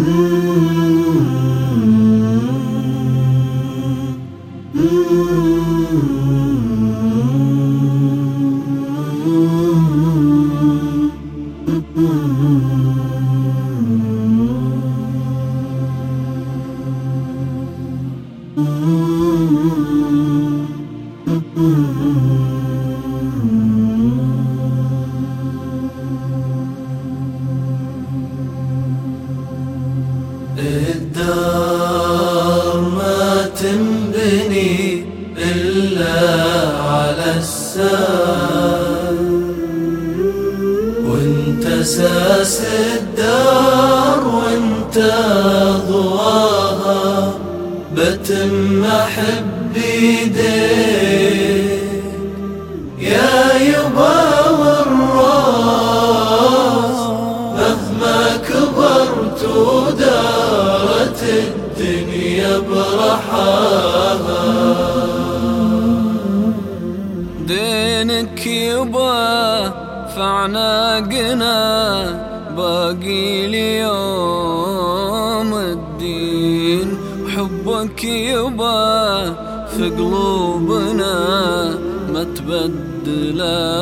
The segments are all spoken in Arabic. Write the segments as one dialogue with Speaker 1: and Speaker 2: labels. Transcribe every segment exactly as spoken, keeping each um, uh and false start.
Speaker 1: الدار ما تنبني إلا على السال، وانت اساس الدار وانت ضواها، بتم احب ايديك يا يبا والراس، مهما كبرت ودارت الدنيا برحاها.
Speaker 2: دينك يبا فعناقنا باقي ليوم الدين، وحبك يبا في قلوبنا ما تبدل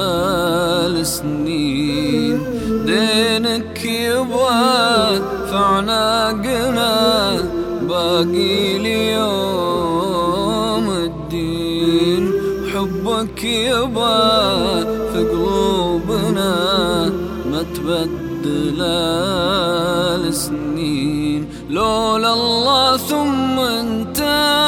Speaker 2: السنين. دينك يبا فعناقنا باقي ليوم الدين، حبك يبا في قلوبنا ما تبدل السنين. لولا الله ثم انت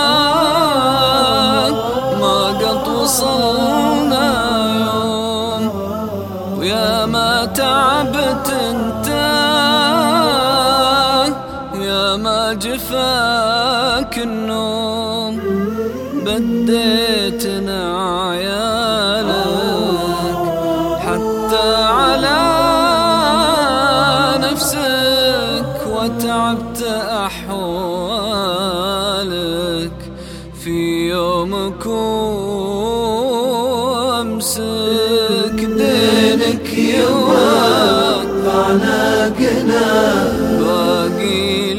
Speaker 2: ما قد وصلنا يوم، ويا ما تعبت انت يا ما جفاك النوم. بديتنا عيالك حتى على نفسك، وتعبت أحوالك في يومك وأمسك.
Speaker 1: دينك يوم فعناقنا
Speaker 2: باقي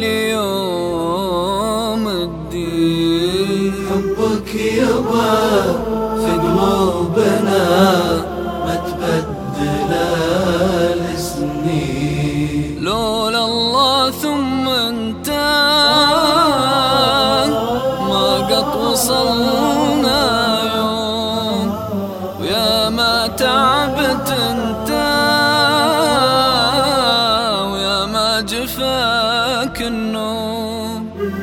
Speaker 2: ليوم الدين،
Speaker 1: حبك يبا في قلوبنا ما تبدل السنين.
Speaker 2: لولا الله ثم انت ما قد وصلنا يوم، ويا ما تعبت انت ويا ما جفاك النوم.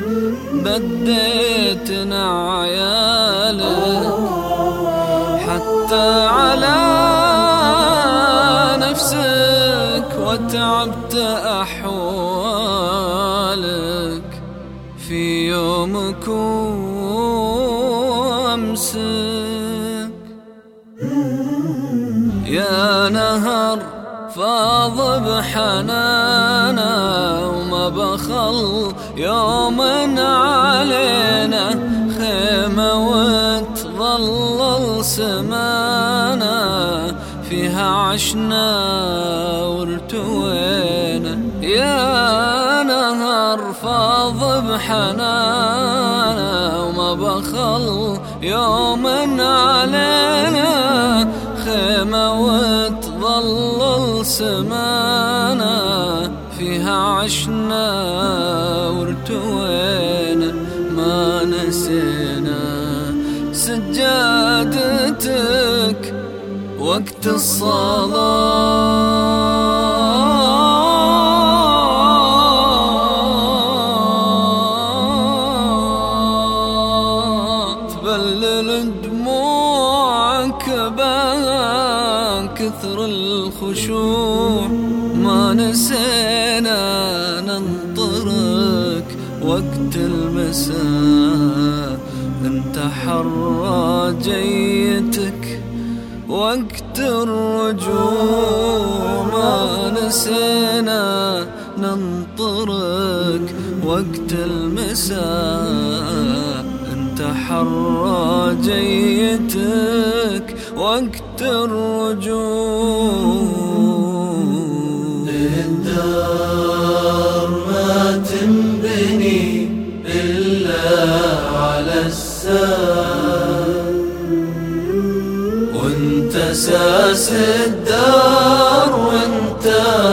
Speaker 2: بديتنا عيالك حتى على نفسك، وتعبت أحوالك في يومك وأمسك. يا نهر فاض بحنانا وما بخل يوم علينا، خيمة وتظلل سمانا فيها عشنا وارتوينا. يا نهر فاض بحنانا وما بخل يوم علينا، خيمة وتظلل سمانا فيها عشنا وارتوينا. ما نسينا سجادتك وقت الصلاة، تبلل دموعك بان كثر الخشوع. ما نسينا ننطرك وقت المساء، انت حرى جيتك وقت الرجوع. ما نسينا ننطرك وقت المساء، انت حرى جيتك وقت الرجوع.
Speaker 1: الدار ما أساس الدار وانت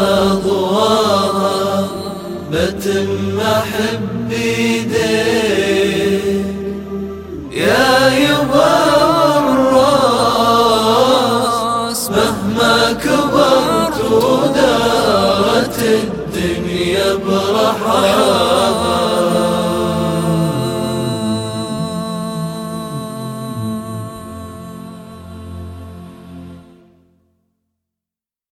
Speaker 1: ضواها، بتم أحب بيديك يا يبا الراس. مهما كبرت ودارت الدنيا برحى